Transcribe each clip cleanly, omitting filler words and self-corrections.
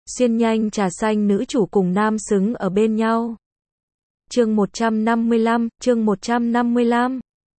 Xuyên nhanh trà xanh nữ chủ cùng nam xứng ở bên nhau. Chương 155.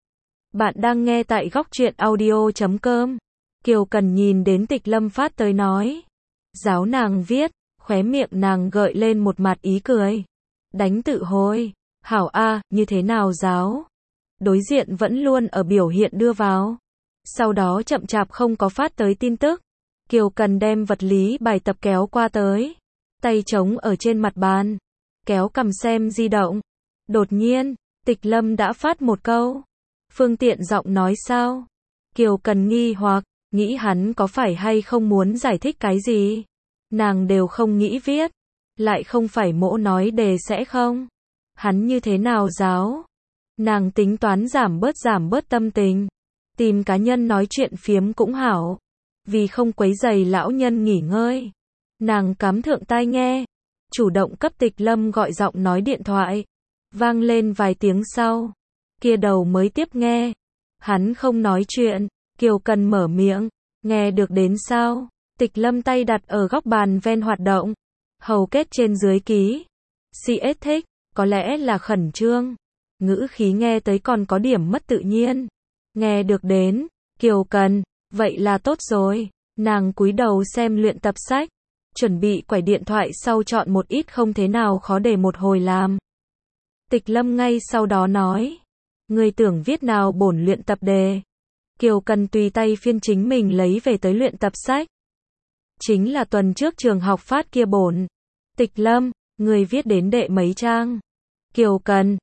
Bạn đang nghe tại góc truyện audio.com. Kiều Cần nhìn đến Tịch Lâm phát tới nói. Giáo nàng viết, khóe miệng nàng gợi lên một mặt ý cười. Đánh tự hồi. Hảo A, như thế nào giáo? Đối diện vẫn luôn ở biểu hiện đưa vào. Sau đó chậm chạp không có phát tới tin tức. Kiều Cần đem vật lý bài tập kéo qua tới. Tay trống ở trên mặt bàn. Kéo cầm xem di động. Đột nhiên, Tịch Lâm đã phát một câu. Phương tiện giọng nói sao? Kiều Cần nghi hoặc, nghĩ hắn có phải hay không muốn giải thích cái gì? Nàng đều không nghĩ viết. Lại không phải mỗ nói đề sẽ không? Hắn như thế nào giáo? Nàng tính toán giảm bớt tâm tình. Tìm cá nhân nói chuyện phiếm cũng hảo. Vì không quấy rầy lão nhân nghỉ ngơi. Nàng cắm thượng tai nghe. Chủ động cấp Tịch Lâm gọi giọng nói điện thoại. Vang lên vài tiếng sau. Kia đầu mới tiếp nghe. Hắn không nói chuyện. Kiều Cần mở miệng. Nghe được đến sao? Tịch Lâm tay đặt ở góc bàn ven hoạt động. Hầu kết trên dưới ký. CS thích. Có lẽ là khẩn trương. Ngữ khí nghe tới còn có điểm mất tự nhiên. Nghe được đến. Kiều Cần. Vậy là tốt rồi. Nàng cúi đầu xem luyện tập sách. Chuẩn bị quải điện thoại sau chọn một ít không thế nào khó để một hồi làm. Tịch Lâm ngay sau đó nói. Người tưởng viết nào bổn luyện tập đề. Kiều Cần tùy tay phiên chính mình lấy về tới luyện tập sách. Chính là tuần trước trường học phát kia bổn. Tịch Lâm, người viết đến đệ mấy trang? Kiều Cần,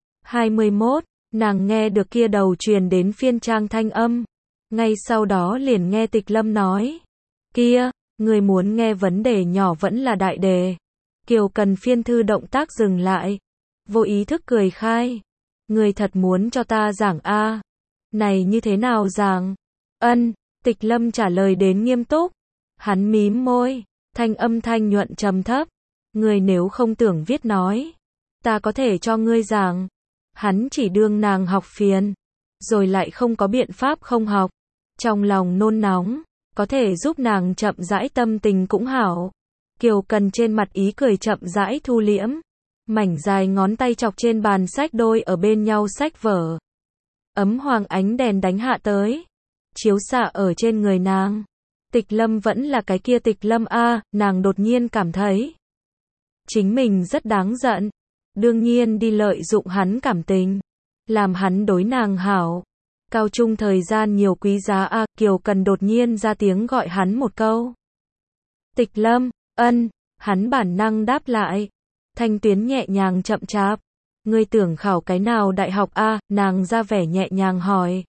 21. Nàng nghe được kia đầu truyền đến phiên trang thanh âm. Ngay sau đó liền nghe Tịch Lâm nói. Kia, người muốn nghe vấn đề nhỏ vẫn là đại đề. Kiều Cần phiên thư động tác dừng lại. Vô ý thức cười khai. Người thật muốn cho ta giảng A. Này như thế nào giảng? Ân, Tịch Lâm trả lời đến nghiêm túc. Hắn mím môi. Thanh âm thanh nhuận trầm thấp. Người nếu không tưởng viết nói. Ta có thể cho ngươi giảng. Hắn chỉ đương nàng học phiền. Rồi lại không có biện pháp không học. Trong lòng nôn nóng. Có thể giúp nàng chậm rãi tâm tình cũng hảo. Kiều Cần trên mặt ý cười chậm rãi thu liễm. Mảnh dài ngón tay chọc trên bàn sách đôi ở bên nhau sách vở. Ấm hoàng ánh đèn đánh hạ tới. Chiếu xạ ở trên người nàng. Tịch Lâm vẫn là cái kia Tịch Lâm A, nàng đột nhiên cảm thấy. Chính mình rất đáng giận. Đương nhiên đi lợi dụng hắn cảm tình. Làm hắn đối nàng hảo. Cao trung thời gian nhiều quý giá A, Kiều Cần đột nhiên ra tiếng gọi hắn một câu. Tịch Lâm, ân, hắn bản năng đáp lại. Thanh tuyến nhẹ nhàng chậm chạp. Ngươi tưởng khảo cái nào đại học A, nàng ra vẻ nhẹ nhàng hỏi.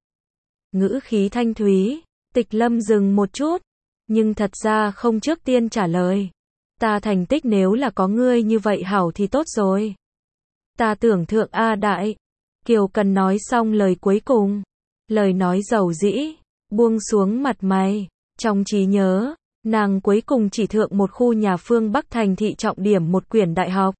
Ngữ khí thanh thúy. Tịch Lâm dừng một chút. Nhưng thật ra không trước tiên trả lời. Ta thành tích nếu là có ngươi như vậy hảo thì tốt rồi. Ta tưởng thượng A đại. Kiều Cần nói xong lời cuối cùng. Lời nói dầu dĩ. Buông xuống mặt mày. Trong trí nhớ. Nàng cuối cùng chỉ thượng một khu nhà phương Bắc thành thị trọng điểm một quyển đại học.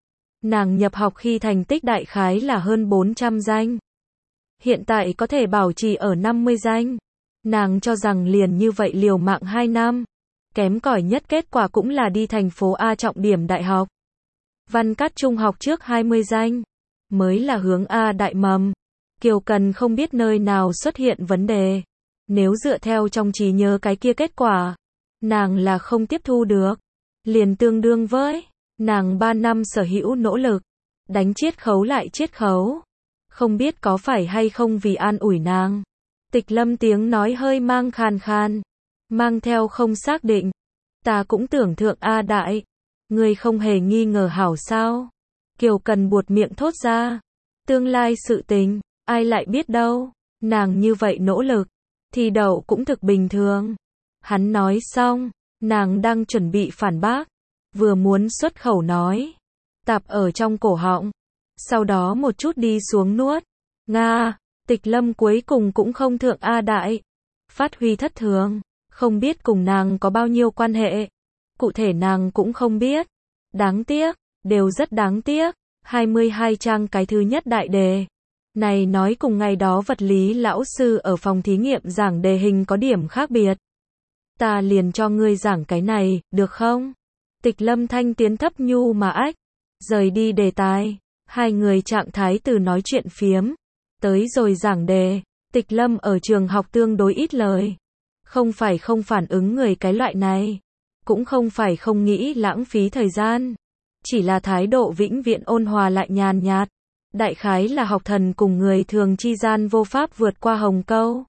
Nàng nhập học khi thành tích đại khái là hơn 400 danh. Hiện tại có thể bảo trì ở 50 danh. Nàng cho rằng liền như vậy liều mạng 2 năm. Kém cỏi nhất kết quả cũng là đi thành phố A trọng điểm đại học. Văn Cát trung học trước 20 danh. Mới là hướng A đại mầm. Kiều Cần không biết nơi nào xuất hiện vấn đề. Nếu dựa theo trong trí nhớ cái kia kết quả. Nàng là không tiếp thu được. Liền tương đương với. Nàng 3 năm sở hữu nỗ lực. Đánh chiết khấu lại chiết khấu. Không biết có phải hay không vì an ủi nàng. Tịch Lâm tiếng nói hơi mang khàn khàn. Mang theo không xác định. Ta cũng tưởng thượng A đại. Ngươi không hề nghi ngờ hảo sao. Kiều Cần buột miệng thốt ra. Tương lai sự tình. Ai lại biết đâu. Nàng như vậy nỗ lực. Thì đậu cũng thực bình thường. Hắn nói xong. Nàng đang chuẩn bị phản bác. Vừa muốn xuất khẩu nói. Tạp ở trong cổ họng. Sau đó một chút đi xuống nuốt. Nga. Tịch Lâm cuối cùng cũng không thượng A đại. Phát huy thất thường. Không biết cùng nàng có bao nhiêu quan hệ. Cụ thể nàng cũng không biết. Đáng tiếc. Đều rất đáng tiếc. 22 trang cái thứ nhất đại đề. Này nói cùng ngày đó vật lý lão sư ở phòng thí nghiệm giảng đề hình có điểm khác biệt. Ta liền cho ngươi giảng cái này, được không? Tịch Lâm thanh tiến thấp nhu mà ách, rời đi đề tài. Hai người trạng thái từ nói chuyện phiếm, tới rồi giảng đề. Tịch Lâm ở trường học tương đối ít lời. Không phải không phản ứng người cái loại này. Cũng không phải không nghĩ lãng phí thời gian. Chỉ là thái độ vĩnh viễn ôn hòa lại nhàn nhạt. Đại khái là học thần cùng người thường chi gian vô pháp vượt qua hồng câu.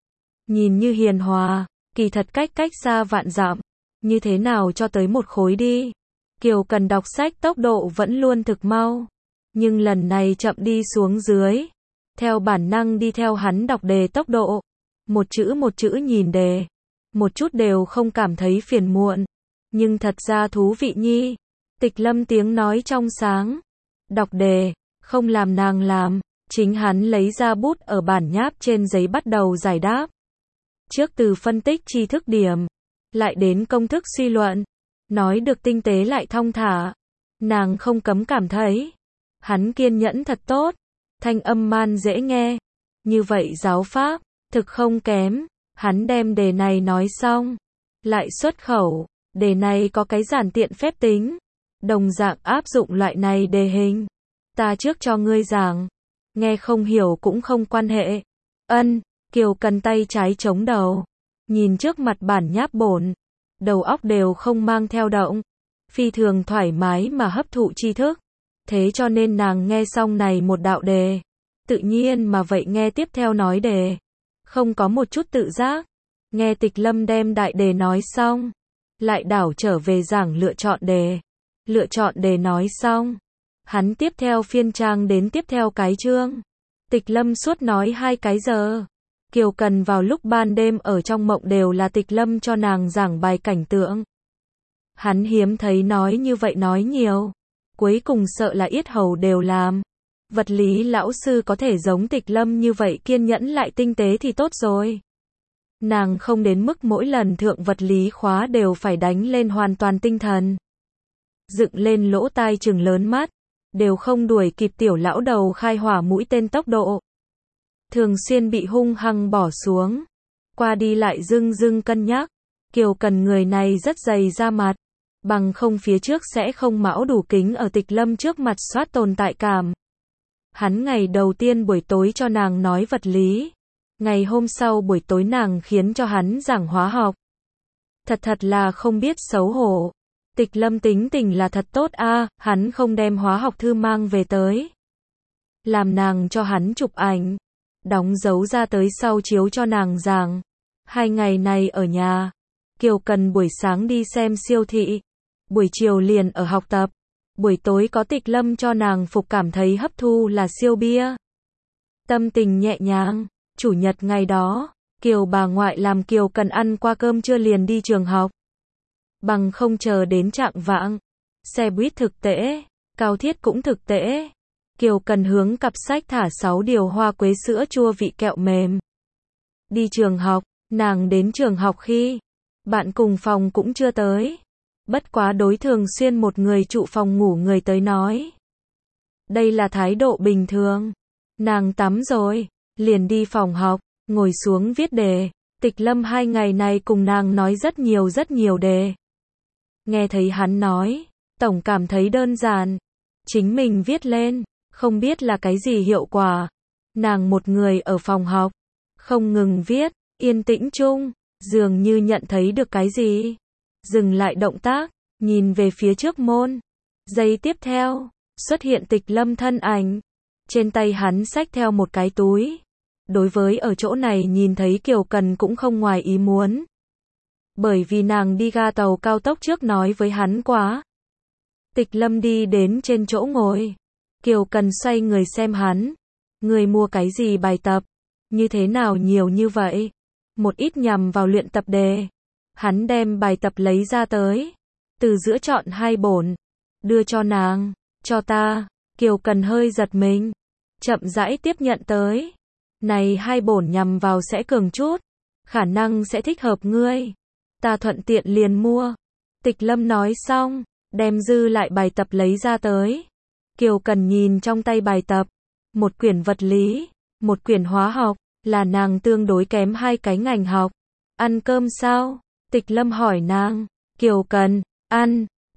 Nhìn như hiền hòa, kỳ thật cách xa vạn dặm. Như thế nào cho tới một khối đi. Kiều Cần đọc sách tốc độ vẫn luôn thực mau. Nhưng lần này chậm đi xuống dưới. Theo bản năng đi theo hắn đọc đề tốc độ. Một chữ nhìn đề. Một chút đều không cảm thấy phiền muộn. Nhưng thật ra thú vị nhi. Tịch Lâm tiếng nói trong sáng. Đọc đề, không làm nàng làm. Chính hắn lấy ra bút ở bản nháp trên giấy bắt đầu giải đáp. Trước từ phân tích tri thức điểm. Lại đến công thức suy luận. Nói được tinh tế lại thong thả. Nàng không cấm cảm thấy. Hắn kiên nhẫn thật tốt. Thanh âm man dễ nghe. Như vậy giáo pháp, thực không kém. Hắn đem đề này nói xong. Lại xuất khẩu. Đề này có cái giản tiện phép tính. Đồng dạng áp dụng loại này đề hình. Ta trước cho ngươi giảng. Nghe không hiểu cũng không quan hệ. Ân, Kiều Cần tay trái chống đầu. Nhìn trước mặt bản nháp bổn. Đầu óc đều không mang theo động. Phi thường thoải mái mà hấp thụ tri thức. Thế cho nên nàng nghe xong này một đạo đề. Tự nhiên mà vậy nghe tiếp theo nói đề. Không có một chút tự giác. Nghe Tịch Lâm đem đại đề nói xong. Lại đảo trở về giảng lựa chọn đề. Lựa chọn đề nói xong. Hắn tiếp theo phiên trang đến tiếp theo cái chương. Tịch Lâm suốt nói 2 cái giờ. Kiều Cần vào lúc ban đêm ở trong mộng đều là Tịch Lâm cho nàng giảng bài cảnh tượng. Hắn hiếm thấy nói như vậy nói nhiều. Cuối cùng sợ là yết hầu đều làm. Vật lý lão sư có thể giống Tịch Lâm như vậy kiên nhẫn lại tinh tế thì tốt rồi. Nàng không đến mức mỗi lần thượng vật lý khóa đều phải đánh lên hoàn toàn tinh thần. Dựng lên lỗ tai trừng lớn mắt. Đều không đuổi kịp tiểu lão đầu khai hỏa mũi tên tốc độ. Thường xuyên bị hung hăng bỏ xuống. Qua đi lại dưng cân nhắc. Kiều Cần người này rất dày da mặt. Bằng không phía trước sẽ không mão đủ kính ở Tịch Lâm trước mặt soát tồn tại cảm. Hắn ngày đầu tiên buổi tối cho nàng nói vật lý. Ngày hôm sau buổi tối nàng khiến cho hắn giảng hóa học. Thật là không biết xấu hổ. Tịch Lâm tính tình là thật tốt a, hắn không đem hóa học thư mang về tới. Làm nàng cho hắn chụp ảnh. Đóng dấu ra tới sau chiếu cho nàng giảng. 2 ngày này ở nhà. Kiều Cần buổi sáng đi xem siêu thị. Buổi chiều liền ở học tập. Buổi tối có Tịch Lâm cho nàng phục cảm thấy hấp thu là siêu bia. Tâm tình nhẹ nhàng. Chủ nhật ngày đó, Kiều bà ngoại làm Kiều Cần ăn qua cơm trưa liền đi trường học. Bằng không chờ đến trạng vạng. Xe buýt thực tễ, cao thiết cũng thực tễ. Kiều Cần hướng cặp sách thả 6 điều hoa quế sữa chua vị kẹo mềm. Đi trường học, nàng đến trường học khi bạn cùng phòng cũng chưa tới. Bất quá đối thường xuyên một người trụ phòng ngủ người tới nói. Đây là thái độ bình thường. Nàng tắm rồi, liền đi phòng học, ngồi xuống viết đề. Tịch Lâm 2 ngày này cùng nàng nói rất nhiều đề. Nghe thấy hắn nói, tổng cảm thấy đơn giản. Chính mình viết lên, không biết là cái gì hiệu quả. Nàng một người ở phòng học, không ngừng viết, yên tĩnh chung, dường như nhận thấy được cái gì. Dừng lại động tác, nhìn về phía trước môn. Giây tiếp theo, xuất hiện Tịch Lâm thân ảnh. Trên tay hắn xách theo một cái túi. Đối với ở chỗ này nhìn thấy Kiều Cần cũng không ngoài ý muốn. Bởi vì nàng đi ga tàu cao tốc trước nói với hắn quá. Tịch Lâm đi đến trên chỗ ngồi. Kiều Cần xoay người xem hắn. Người mua cái gì bài tập? Như thế nào nhiều như vậy? Một ít nhằm vào luyện tập đề. Hắn đem bài tập lấy ra tới. Từ giữa chọn 2 bổn. Đưa cho nàng. Cho ta. Kiều Cần hơi giật mình. Chậm rãi tiếp nhận tới. Này 2 bổn nhằm vào sẽ cường chút. Khả năng sẽ thích hợp ngươi. Ta thuận tiện liền mua. Tịch Lâm nói xong. Đem dư lại bài tập lấy ra tới. Kiều Cần nhìn trong tay bài tập. Một quyển vật lý. Một quyển hóa học. Là nàng tương đối kém 2 cái ngành học. Ăn cơm sao? Tịch Lâm hỏi nàng. Kiều Cần. Ăn.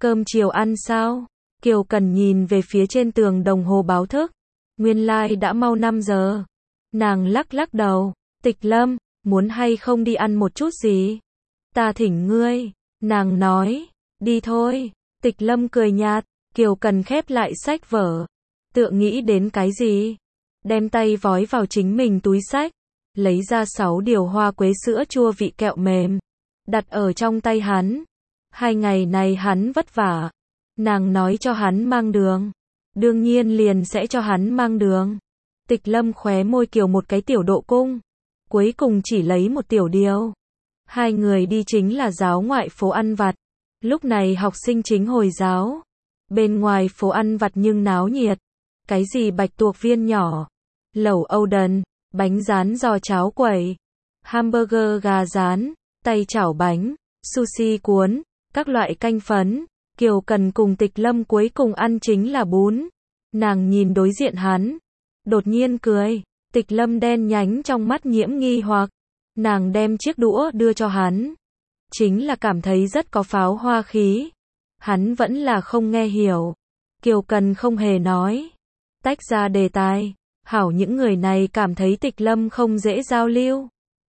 Cơm chiều ăn sao? Kiều Cần nhìn về phía trên tường đồng hồ báo thức. Nguyên lai đã mau 5 giờ. Nàng lắc lắc đầu. Tịch Lâm, muốn hay không đi ăn một chút gì? Ta thỉnh ngươi. Nàng nói. Đi thôi. Tịch Lâm cười nhạt. Kiều Cần khép lại sách vở. Tựa nghĩ đến cái gì? Đem tay vói vào chính mình túi sách. Lấy ra 6 điều hoa quế sữa chua vị kẹo mềm. Đặt ở trong tay hắn. 2 ngày này hắn vất vả. Nàng nói cho hắn mang đường. Đương nhiên liền sẽ cho hắn mang đường. Tịch Lâm khóe môi kiều một cái tiểu độ cung. Cuối cùng chỉ lấy một tiểu điều. Hai người đi chính là giáo ngoại phố ăn vặt. Lúc này học sinh chính hồi giáo. Bên ngoài phố ăn vặt nhưng náo nhiệt. Cái gì bạch tuộc viên nhỏ, lẩu Âu Đần, bánh rán giò cháo quẩy, hamburger gà rán, tay chảo bánh, sushi cuốn, các loại canh phấn. Kiều Cần cùng Tịch Lâm cuối cùng ăn chính là bún. Nàng nhìn đối diện hắn, đột nhiên cười. Tịch Lâm đen nhánh trong mắt nhiễm nghi hoặc. Nàng đem chiếc đũa đưa cho hắn. Chính là cảm thấy rất có pháo hoa khí. Hắn vẫn là không nghe hiểu. Kiều Cần không hề nói. Tách ra đề tài. Hảo những người này cảm thấy Tịch Lâm không dễ giao lưu.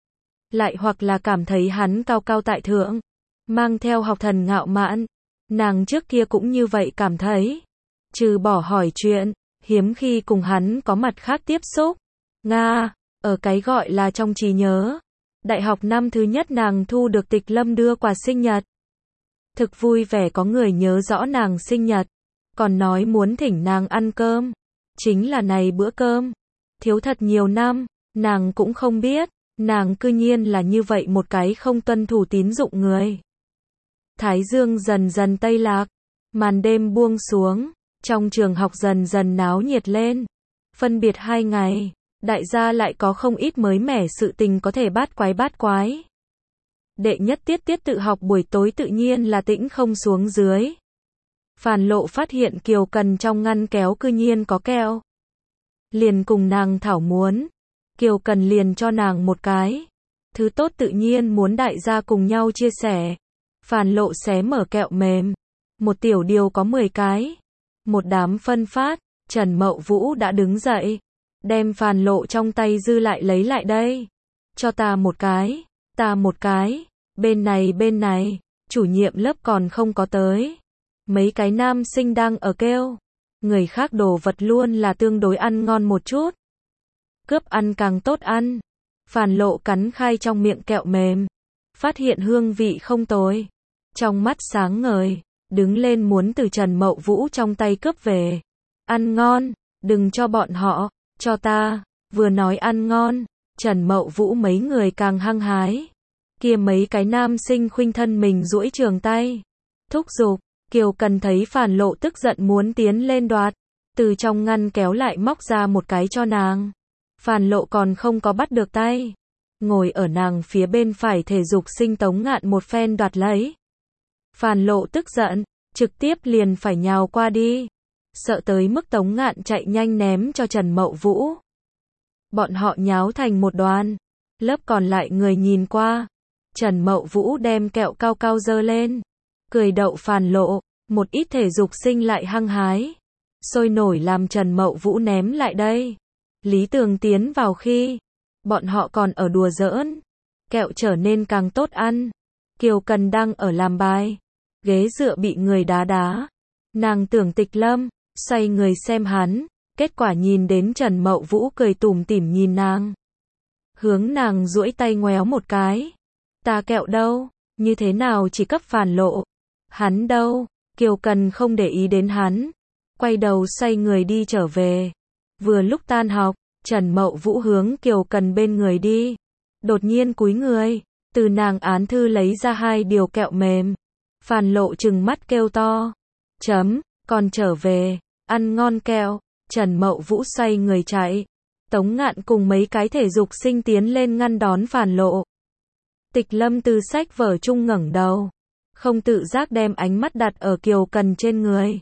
Lại hoặc là cảm thấy hắn cao cao tại thượng. Mang theo học thần ngạo mạn. Nàng trước kia cũng như vậy cảm thấy. Trừ bỏ hỏi chuyện, hiếm khi cùng hắn có mặt khác tiếp xúc. Nga, ở cái gọi là trong trí nhớ. Đại học năm thứ nhất nàng thu được Tịch Lâm đưa quà sinh nhật. Thực vui vẻ có người nhớ rõ nàng sinh nhật. Còn nói muốn thỉnh nàng ăn cơm. Chính là này bữa cơm. Thiếu thật nhiều năm, nàng cũng không biết. Nàng cư nhiên là như vậy một cái không tuân thủ tín dụng người. Thái dương dần dần tây lạc. Màn đêm buông xuống. Trong trường học dần dần náo nhiệt lên. Phân biệt 2 ngày. Đại gia lại có không ít mới mẻ sự tình có thể bát quái. Đệ nhất tiết tự học buổi tối tự nhiên là tĩnh không xuống dưới. Phàn Lộ phát hiện Kiều Cần trong ngăn kéo cư nhiên có kẹo. Liền cùng nàng thảo muốn. Kiều Cần liền cho nàng một cái. Thứ tốt tự nhiên muốn đại gia cùng nhau chia sẻ. Phàn Lộ xé mở kẹo mềm. Một tiểu điều có 10 cái. Một đám phân phát. Trần Mậu Vũ đã đứng dậy. Đem Phàn Lộ trong tay dư lại lấy lại đây. Cho ta một cái. Ta một cái. Bên này. Chủ nhiệm lớp còn không có tới. Mấy cái nam sinh đang ở kêu. Người khác đồ vật luôn là tương đối ăn ngon một chút. Cướp ăn càng tốt ăn. Phàn Lộ cắn khai trong miệng kẹo mềm. Phát hiện hương vị không tồi. Trong mắt sáng ngời. Đứng lên muốn từ Trần Mậu Vũ trong tay cướp về. Ăn ngon. Đừng cho bọn họ. Cho ta. Vừa nói ăn ngon. Trần Mậu Vũ mấy người càng hăng hái. Kia mấy cái nam sinh khuynh thân mình duỗi trường tay. Thúc giục. Kiều Cần thấy Phàn Lộ tức giận muốn tiến lên đoạt. Từ trong ngăn kéo lại móc ra một cái cho nàng. Phàn Lộ còn không có bắt được tay. Ngồi ở nàng phía bên phải thể dục sinh Tống Ngạn một phen đoạt lấy. Phàn Lộ tức giận. Trực tiếp liền phải nhào qua đi. Sợ tới mức Tống Ngạn chạy nhanh ném cho Trần Mậu Vũ. Bọn họ nháo thành một đoàn. Lớp còn lại người nhìn qua. Trần Mậu Vũ đem kẹo cao cao giơ lên. Cười đậu Phàn Lộ. Một ít thể dục sinh lại hăng hái. Sôi nổi làm Trần Mậu Vũ ném lại đây. Lý Tường tiến vào khi. Bọn họ còn ở đùa giỡn. Kẹo trở nên càng tốt ăn. Kiều Cần đang ở làm bài. Ghế dựa bị người đá. Nàng tưởng Tịch Lâm. Xoay người xem hắn. Kết quả nhìn đến Trần Mậu Vũ cười tủm tỉm nhìn nàng. Hướng nàng duỗi tay ngoéo một cái. Ta kẹo đâu? Như thế nào chỉ cấp Phàn Lộ? Hắn đâu? Kiều Cần không để ý đến hắn. Quay đầu xoay người đi trở về. Vừa lúc tan học, Trần Mậu Vũ hướng Kiều Cần bên người đi. Đột nhiên cúi người. Từ nàng án thư lấy ra 2 điều kẹo mềm. Phàn Lộ trừng mắt kêu to. Còn trở về. Ăn ngon kẹo. Trần Mậu Vũ xoay người chạy. Tống Ngạn cùng mấy cái thể dục sinh tiến lên ngăn đón Phàn Lộ. Tịch Lâm từ sách vở chung ngẩng đầu. Không tự giác đem ánh mắt đặt ở Kiều Cần trên người.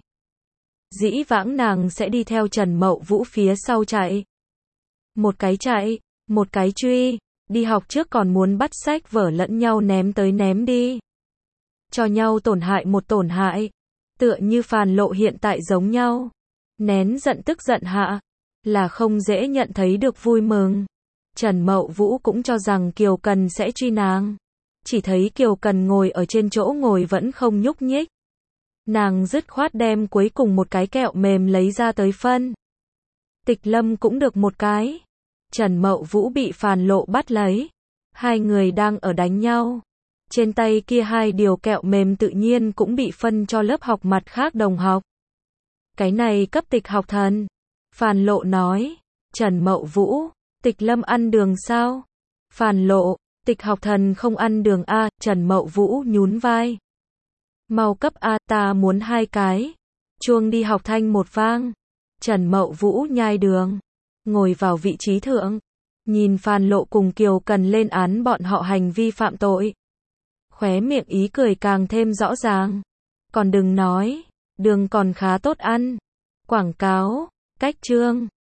Dĩ vãng nàng sẽ đi theo Trần Mậu Vũ phía sau chạy. Một cái chạy, một cái truy. Đi học trước còn muốn bắt sách vở lẫn nhau ném tới ném đi. Cho nhau tổn hại một tổn hại. Tựa như Phan Lộ hiện tại giống nhau. Nén giận tức giận hạ, là không dễ nhận thấy được vui mừng. Trần Mậu Vũ cũng cho rằng Kiều Cần sẽ truy nàng. Chỉ thấy Kiều Cần ngồi ở trên chỗ ngồi vẫn không nhúc nhích. Nàng dứt khoát đem cuối cùng một cái kẹo mềm lấy ra tới phân. Tịch Lâm cũng được một cái. Trần Mậu Vũ bị Phan Lộ bắt lấy. Hai người đang ở đánh nhau. Trên tay kia hai điều kẹo mềm tự nhiên cũng bị phân cho lớp học mặt khác đồng học. Cái này cấp Tịch học thần. Phan Lộ nói. Trần Mậu Vũ, Tịch Lâm ăn đường sao? Phan Lộ, Tịch học thần không ăn đường a. Trần Mậu Vũ nhún vai. Mau cấp a, ta muốn hai cái. Chuông đi học thanh một vang. Trần Mậu Vũ nhai đường, ngồi vào vị trí thượng, nhìn Phan Lộ cùng Kiều Cần lên án bọn họ hành vi phạm tội. Khóe miệng ý cười càng thêm rõ ràng. Còn đừng nói, đường còn khá tốt ăn. Quảng cáo, cách chương